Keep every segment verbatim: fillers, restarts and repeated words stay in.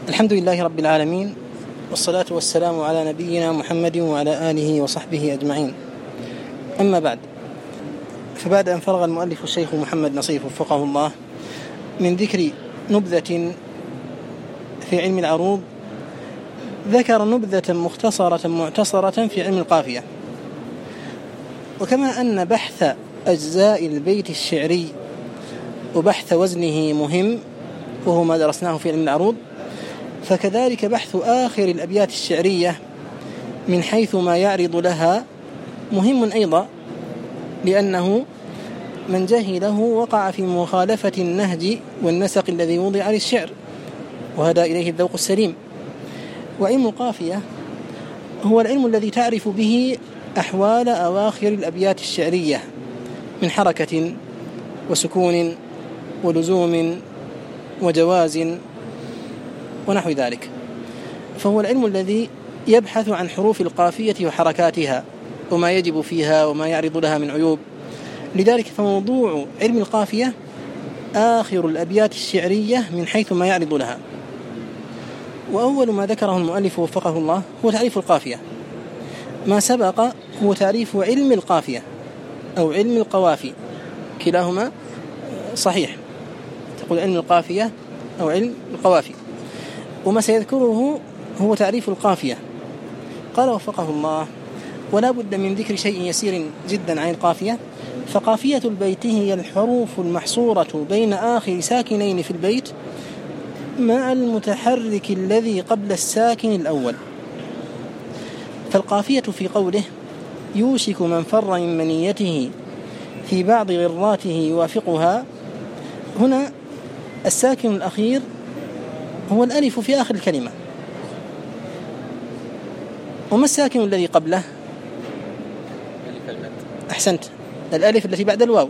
الحمد لله رب العالمين، والصلاة والسلام على نبينا محمد وعلى آله وصحبه أجمعين. أما بعد، فبعد أن فرغ المؤلف الشيخ محمد نصيف وفقه الله من ذكر نبذة في علم العروض، ذكر نبذة مختصرة معتصرة في علم القافية. وكما أن بحث أجزاء البيت الشعري وبحث وزنه مهم، وهو ما درسناه في علم العروض، فكذلك بحث آخر الأبيات الشعرية من حيث ما يعرض لها مهم أيضا، لأنه من جهله وقع في مخالفة النهج والنسق الذي وضع للشعر، وهذا إليه الذوق السليم. وعلم القافية هو العلم الذي تعرف به أحوال أواخر الأبيات الشعرية من حركة وسكون ولزوم وجواز ونحو ذلك، فهو العلم الذي يبحث عن حروف القافية وحركاتها وما يجب فيها وما يعرض لها من عيوب. لذلك فموضوع علم القافية آخر الأبيات الشعرية من حيث ما يعرض لها. وأول ما ذكره المؤلف وفقه الله هو تعريف القافية. ما سبق هو تعريف علم القافية أو علم القوافي، كلاهما صحيح، تقول علم القافية أو علم القوافي. وما سيذكره هو تعريف القافية. قال وفقه الله: ولا بد من ذكر شيء يسير جدا عن القافية، فقافية البيت هي الحروف المحصورة بين آخر ساكنين في البيت مع المتحرك الذي قبل الساكن الأول. فالقافية في قوله يوشك من فر من منيته في بعض غراته يوافقها، هنا الساكن الأخير هو الألف في آخر الكلمة. وما الساكن الذي قبله؟ أحسنت، الألف التي بعد الواو.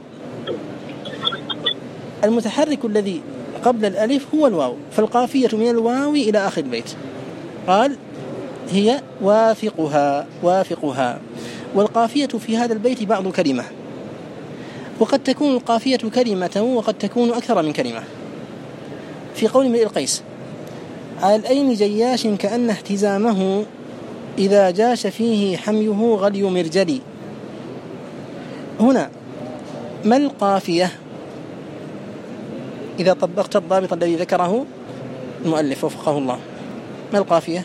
المتحرك الذي قبل الألف هو الواو، فالقافية من الواو إلى آخر البيت. قال هي وافقها وافقها. والقافية في هذا البيت بعض كلمة، وقد تكون القافية كلمة وقد تكون أكثر من كلمة. في قول امرئ القيس: على الأين جياش كأن اهتزامه إذا جاش فيه حميه غلي مرجلي. هنا ما القافية؟ إذا طبقت الضابط الذي ذكره المؤلف وفقه الله، ما القافية؟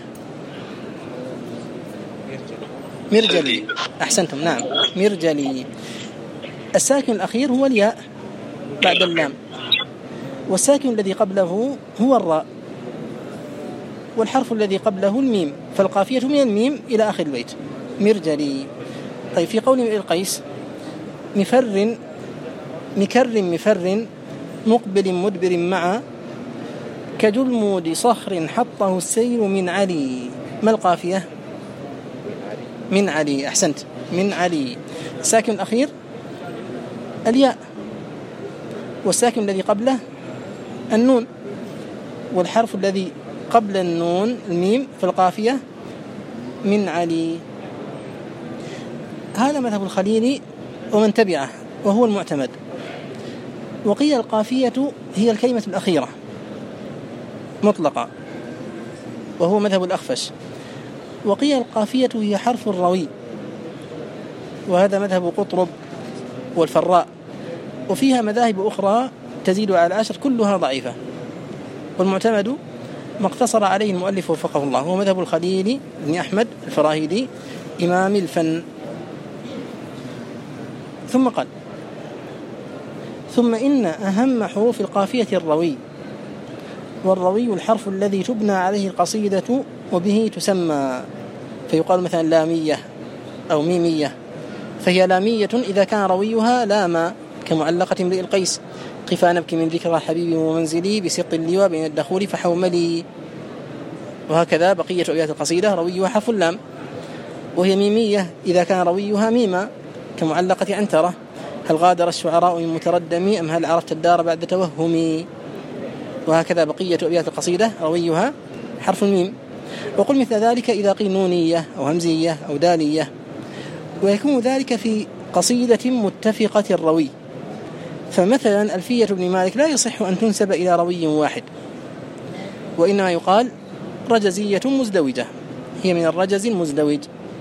مرجلي. أحسنتم، نعم، مرجلي. الساكن الأخير هو الياء بعد اللام، والساكن الذي قبله هو الراء، والحرف الذي قبله الميم، فالقافية من الميم إلى آخر البيت، مرجلي. طيب في قول امرئ القيس: مفر مكر مفر مقبل مدبر مع كجلمود صخر حطه السيل من علي. ما القافية؟ من علي. أحسنت، من علي. الساكن الأخير الياء، والساكن الذي قبله النون، والحرف الذي قبل النون الميم، فالقافية من علي. هذا مذهب الخليل ومن تبعه، وهو المعتمد. وقيل القافية هي الكلمة الأخيرة مطلقة، وهو مذهب الأخفش. وقيل القافية هي حرف الروي، وهذا مذهب قطرب والفراء. وفيها مذاهب أخرى تزيد على العشر، كلها ضعيفة. والمعتمد ما اقتصر عليه المؤلف وفقه الله هو مذهب الخليل بن أحمد الفراهيدي إمام الفن. ثم قال: ثم إن أهم حروف القافية الروي، والروي الحرف الذي تبنى عليه القصيدة وبه تسمى، فيقال مثلا لامية أو ميمية، فهي لامية إذا كان رويها لاما، كمعلقة امرئ القيس: قفا نبكي من ذكرى حبيبي ومنزلي بسط اللواء بين الدخول فحوملي. وهكذا بقية أبيات القصيدة رويها حرف اللام، وهي ميمية إذا كان رويها ميما، كمعلقة عنترة: هل غادر الشعراء من متردمي أم هل عرفت الدار بعد توهمي. وهكذا بقية أبيات القصيدة رويها حرف الميم. وقل مثل ذلك إذا قيل نونية أو همزية أو دالية. ويكون ذلك في قصيدة متفقة الروي. فمثلا ألفية ابن مالك لا يصح أن تنسب إلى روي واحد، وإنما يقال رجزية مزدوجة، هي من الرجز المزدوج.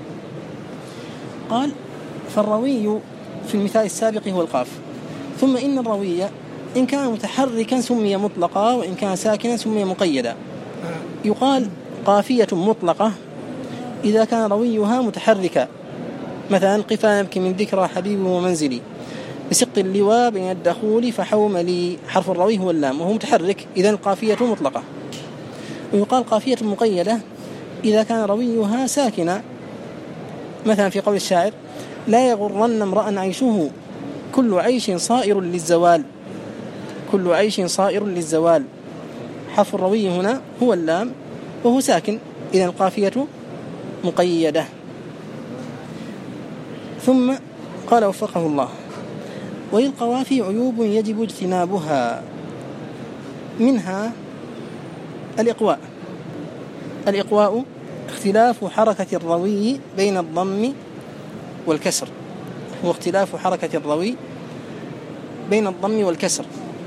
قال فالروي في المثال السابق هو القاف. ثم إن الروي إن كان متحركا سمي مطلقا، وإن كان ساكنا سمي مقيدا. يقال قافية مطلقة إذا كان رويها متحركا، مثلا قفا يبكي من ذكرى حبيبي ومنزلي، بسق اللواء بين الدخول فحوملي، حرف الروي هو اللام وهو متحرك، إذن القافية مطلقة. ويقال قافية مقيدة إذا كان رويها ساكنا، مثلا في قول الشاعر لا يغرن امرأ عيشه كل عيش صائر للزوال، كل عيش صائر للزوال، حرف الروي هنا هو اللام وهو ساكن، إذن القافية مقيدة. ثم قال وفقه الله وللقوافي عيوب يجب اجتنابها، منها الإقواء. الإقواء اختلاف حركة الروي بين الضم والكسر، هو اختلاف حركة الروي بين الضم والكسر.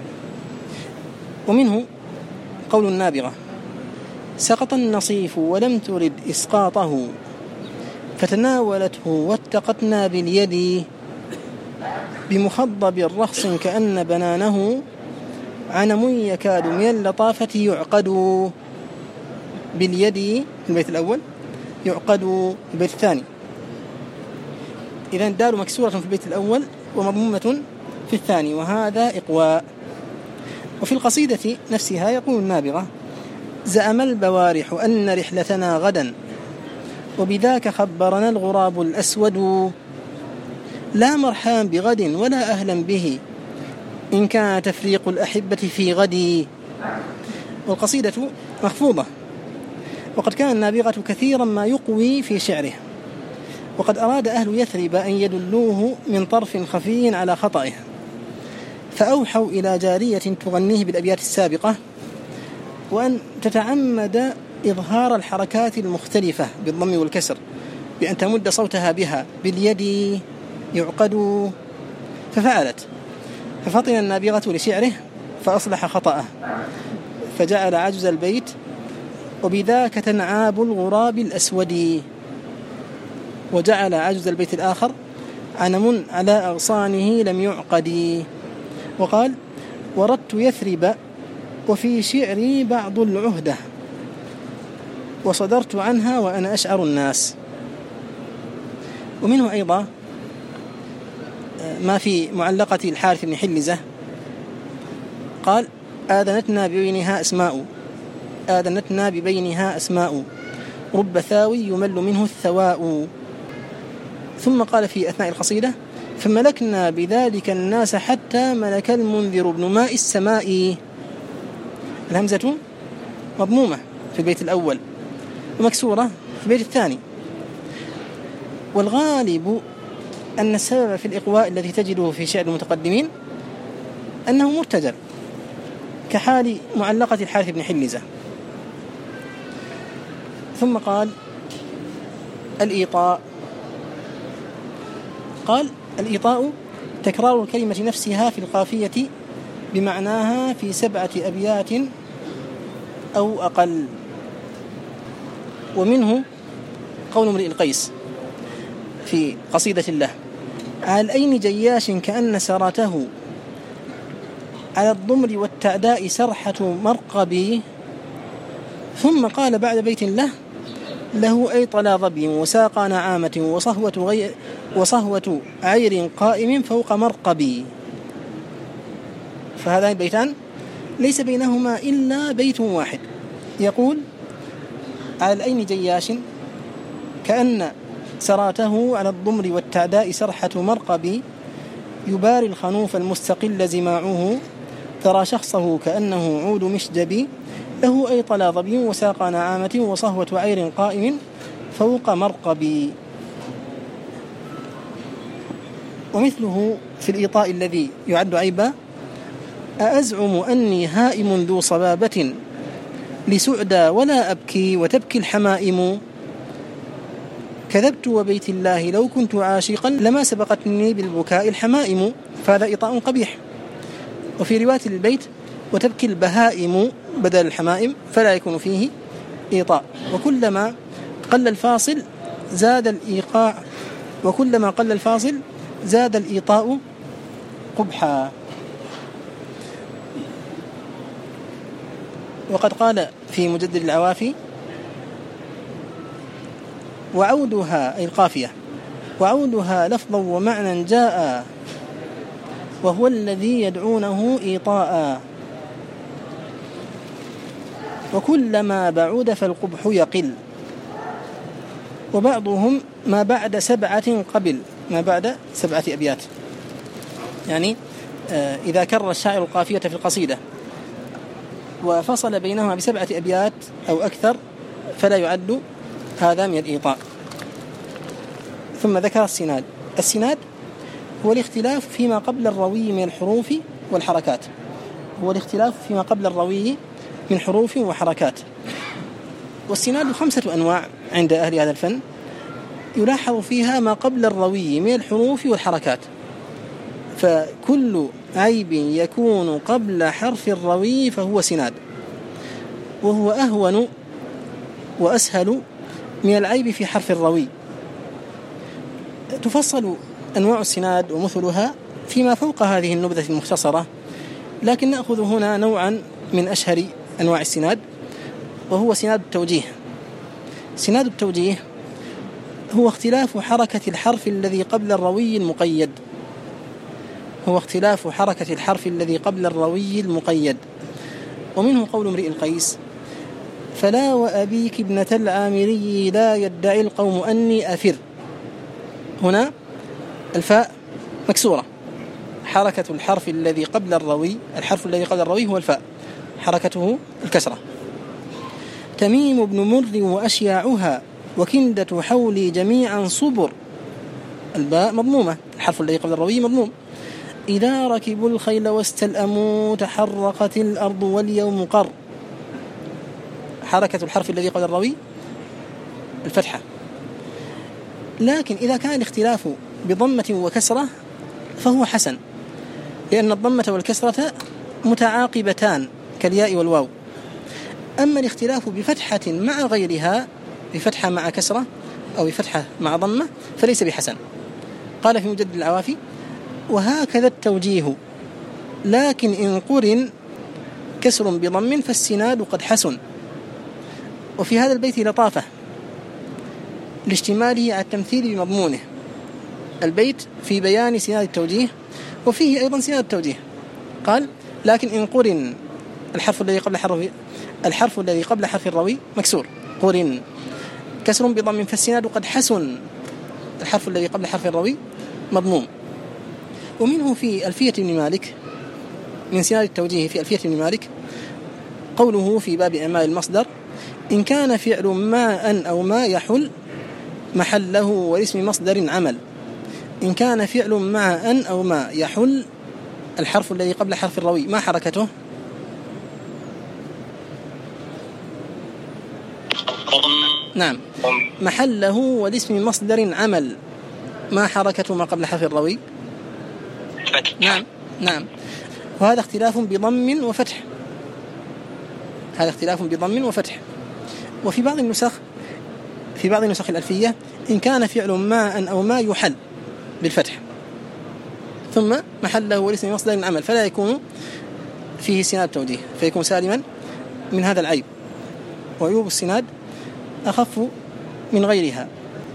ومنه قول النابغة سقط النصيف ولم ترد إسقاطه فتناولته واتقتنا باليد بمخضب رخص كأن بنانه عنم يكاد من اللطافة يعقد. باليد في البيت الأول، يعقد في البيت الثاني. إذن الدال مكسورة في البيت الأول ومضمومة في الثاني، وهذا إقواء. وفي القصيدة نفسها يقول النابغة زأم البوارح أن رحلتنا غدا وبذاك خبرنا الغراب الأسود، لا مرحان بغد ولا أهلا به إن كان تفريق الأحبة في غدي. والقصيدة مخفوضة، وقد كان النابغة كثيرا ما يقوي في شعره، وقد أراد أهل يثرب أن يدلوه من طرف خفي على خطئه، فأوحوا إلى جارية تغنيه بالأبيات السابقة وأن تتعمد إظهار الحركات المختلفة بالضم والكسر بأن تمد صوتها بها باليد يعقد، ففعلت، ففطن النابغة لشعره فأصلح خطأه، فجعل عجز البيت وبذاك تنعاب الغراب الأسود، وجعل عجز البيت الآخر عنم على أغصانه لم يعقد. وقال وردت يثرب وفي شعري بعض العهدة وصدرت عنها وأنا أشعر الناس. ومنه أيضا ما في معلقة الحارث بن حلزة قال آذنتنا ببينها أسماء، آذنتنا ببينها أسماء رب ثاوي يمل منه الثواء. ثم قال في أثناء القصيدة فملكنا بذلك الناس حتى ملك المنذر ابن ماء السماء. الهمزة مضمومة في البيت الأول ومكسورة في البيت الثاني. والغالب أن السبب في الإقواء الذي تجده في شعر المتقدمين أنه مرتجل، كحال معلقة الحارث بن حلزة. ثم قال الإيطاء، قال الإيطاء تكرار الكلمة نفسها في القافية بمعناها في سبعة أبيات أو أقل. ومنه قول امرئ القيس في قصيدة له على الأين جياش كأن سراته على الضمر والتعداء سرحة مرقبي. ثم قال بعد بيت له له أي طلا ظبي وساقى نعامة وصهوة, غي وصهوة عير قائم فوق مرقبي. فهذان البيتان ليس بينهما إلا بيت واحد، يقول على الأين جياش كأن سراته على الضمر والتعداء سرحة مرقبي يباري الخنوف المستقل زماعه ترى شخصه كأنه عود مشجبي له أي طلا ظبي وساقى نعامة وصهوة عير قائم فوق مرقبي. ومثله في الإيطاء الذي يعد عيبا أأزعم أني هائم ذو صبابة لسعدى ولا أبكي وتبكي الحمائم كذبت وبيت الله لو كنت عاشقا لما سبقتني بالبكاء الحمائم. فهذا إيطاء قبيح. وفي رواية البيت وتبكي البهائم بدل الحمائم فلا يكون فيه إيطاء، وكلما قل الفاصل زاد الإيقاع، وكلما قل الفاصل زاد الإيطاء قبحا. وقد قال في مجدد العوافي: وعودها أي القافية، وعودها لفظا ومعنى جاء، وهو الذي يدعونه إيطاء، وكلما بعد فالقبح يقل. وبعضهم ما بعد سبعة قبل، ما بعد سبعة أبيات، يعني إذا كرر الشاعر القافية في القصيدة وفصل بينهما بسبعة أبيات أو أكثر فلا يعد هذا من الإيطاء. ثم ذكر السناد. السناد هو الاختلاف فيما قبل الروي من الحروف والحركات، هو الاختلاف فيما قبل الروي من حروف وحركات. والسناد خمسة أنواع عند أهل هذا الفن، يلاحظ فيها ما قبل الروي من الحروف والحركات، فكل عيب يكون قبل حرف الروي فهو سناد، وهو أهون وأسهل من العيب في حرف الروي. تفصل أنواع السناد ومثلها فيما فوق هذه النبذة المختصرة، لكن نأخذ هنا نوعا من أشهر أنواع السناد، وهو سناد التوجيه. سناد التوجيه هو اختلاف حركة الحرف الذي قبل الروي المقيد، هو اختلاف حركة الحرف الذي قبل الروي المقيد. ومنه قول امرئ القيس: فلا وأبيك ابنة العامري لا يدعي القوم أني أفر. هنا الفاء مكسورة، حركة الحرف الذي قبل الروي، الحرف الذي قبل الروي هو الفاء، حركته الكسرة. تميم بن مر وأشياعها وكندة حولي جميعا صبر، الباء مضمومة، الحرف الذي قبل الروي مضموم. إذا ركبوا الخيل واستلأموا تحرقت الأرض واليوم قر، حركة الحرف الذي قبل الروي الفتحة. لكن إذا كان الاختلاف بضمة وكسرة فهو حسن، لأن الضمة والكسرة متعاقبتان كالياء والواو. أما الاختلاف بفتحة مع غيرها، بفتحة مع كسرة أو بفتحة مع ضمة، فليس بحسن. قال في مجدد العوافي: وهكذا التوجيه، لكن إن قرن كسر بضم فالسناد قد حسن. وفي هذا البيت لطافة لاشتماله على التمثيل بمضمونه. البيت في بيان سناد التوجيه وفيه أيضا سناد التوجيه. قال: لكن إن قرن الحرف الذي قبل حرف الحرف الذي قبل حرف الروي مكسور، قرن كسر بضم فالسناد قد حسن، الحرف الذي قبل حرف الروي مضموم. ومنه في ألفية ابن مالك، من سناد التوجيه في ألفية ابن مالك، قوله في باب إعمال المصدر: إن كان فعل ما أن أو ما يحل محله والاسم مصدر عمل. إن كان فعل مع أن أو ما يحل، الحرف الذي قبل حرف الروي ما حركته؟ نعم، محله والاسم مصدر عمل، ما حركته ما قبل حرف الروي؟ نعم نعم. وهذا اختلاف بضم وفتح، هذا اختلاف بضم وفتح. وفي بعض النسخ في بعض النسخ الألفية: إن كان فعل ما أن أو ما يحل بالفتح ثم محله والاسم مصدر عمل، فلا يكون فيه سناد توجيه، فيكون سالما من هذا العيب. وعيوب السناد أخف من غيرها.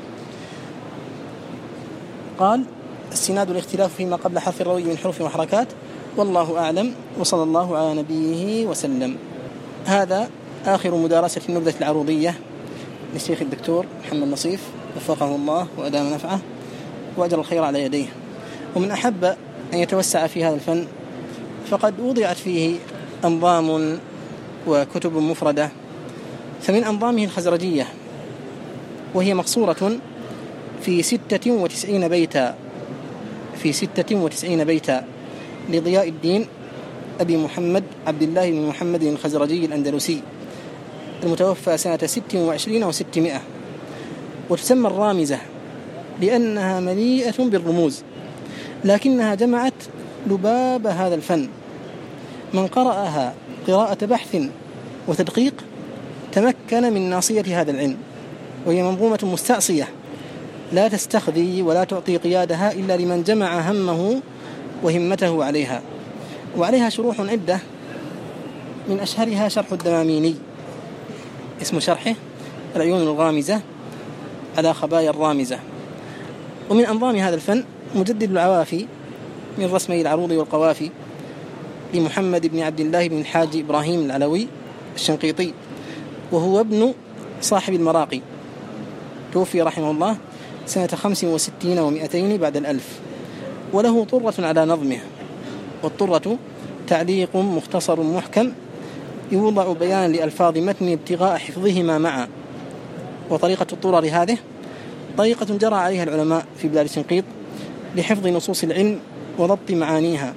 قال: السناد الاختلاف فيما قبل حرف الروي من حروف وحركات، والله أعلم، وصلى الله على نبيه وسلم. هذا آخر مدارسة النبذة العروضية للشيخ الدكتور محمد نصيف، وفقه الله وأدام نفعه وأجر الخير على يديه. ومن أحب أن يتوسع في هذا الفن فقد وضعت فيه أنظام وكتب مفردة. فمن أنظامه الخزرجية، وهي مقصورة في ستة وتسعين بيتا في ستة وتسعين بيتا لضياء الدين أبي محمد عبد الله بن محمد الخزرجي الأندلسي المتوفى سنة ست وعشرين وستمائة. وتسمى الرامزة لأنها مليئة بالرموز، لكنها جمعت لباب هذا الفن. من قرأها قراءة بحث وتدقيق تمكن من ناصية هذا العلم، وهي منظومة مستعصية لا تستخذي ولا تعطي قيادها إلا لمن جمع همه وهمته عليها، وعليها شروح عدة، من أشهرها شرح الدماميني اسم شرحه العيون الغامزة على خبايا الرامزة. ومن أنظام هذا الفن مجدد العوافي من رسمي العروض والقوافي لمحمد بن عبد الله بن الحاج إبراهيم العلوي الشنقيطي، وهو ابن صاحب المراقي، توفي رحمه الله سنة خمس وستين ومئتين بعد الألف، وله طرة على نظمه، والطرة تعليق مختصر محكم يوضع بيان لألفاظ متن ابتغاء حفظهما معا. وطريقة الطرر هذه طريقة جرى عليها العلماء في بلاد الشنقيط لحفظ نصوص العلم وضبط معانيها،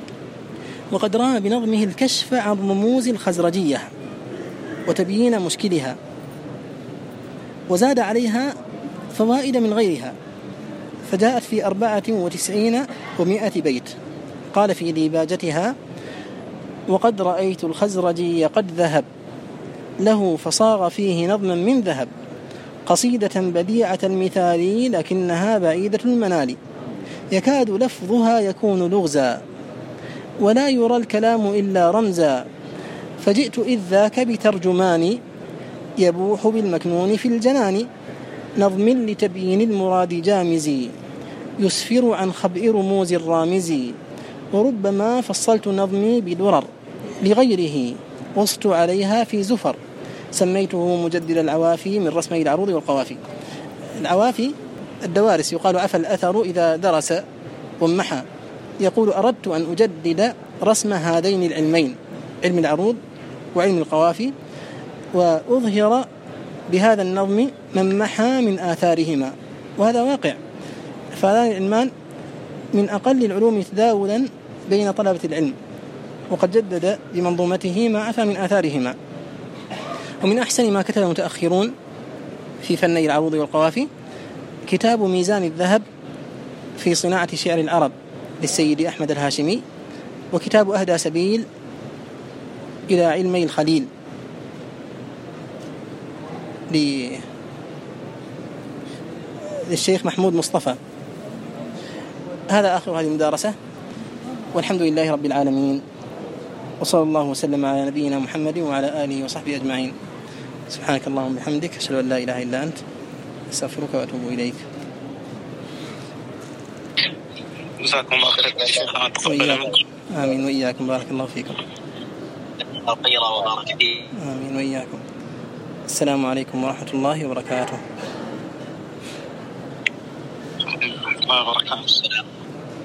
وقد رام بنظمه الكشف عن رموز الخزرجية وتبيين مشكلها، وزاد عليها فوائد من غيرها، فجاءت في أربعة وتسعين ومائة بيت. قال في ديباجتها: وقد رأيت الخزرجي قد ذهب له فصاغ فيه نظما من ذهب، قصيدة بديعة المثال لكنها بعيدة المنال، يكاد لفظها يكون لغزا ولا يرى الكلام إلا رمزا، فجئت إذ ذاك بترجمان يبوح بالمكنون في الجنان، نظم لتبيين المراد جامزي يسفر عن خبء رموز الرامزي، وربما فصلت نظمي بدرر لغيره وصت عليها في زفر، سميته مجدد العوافي من رسمي العروض والقوافي. العوافي الدوارس، يقال عفى الأثر إذا درس ومحى. يقول: أردت أن أجدد رسم هذين العلمين، علم العروض وعلم القوافي، وأظهر بهذا النظم من محى من آثارهما، وهذا واقع، فهذان العلمان من أقل العلوم تداولا بين طلبة العلم، وقد جدد بمنظومته ما عفى من آثارهما. ومن أحسن ما كتب المتأخرون في فني العروض والقوافي كتاب ميزان الذهب في صناعة شعر العرب للسيد أحمد الهاشمي، وكتاب أهدى سبيل إلى علمي الخليل للشيخ محمود مصطفى. هذا آخر هذه المدارسة، والحمد لله رب العالمين، وصلى الله وسلم على نبينا محمد وعلى آله وصحبه أجمعين. سبحانك اللهم وبحمدك، أشهد أن لا إله إلا أنت، أستغفرك وأتوب إليك. جزاكم الله خير. آمين وإياكم، بارك الله فيكم. الخير وبارك فيك. آمين وإياكم. السلام عليكم ورحمة الله وبركاته. ورحمة الله وبركاته.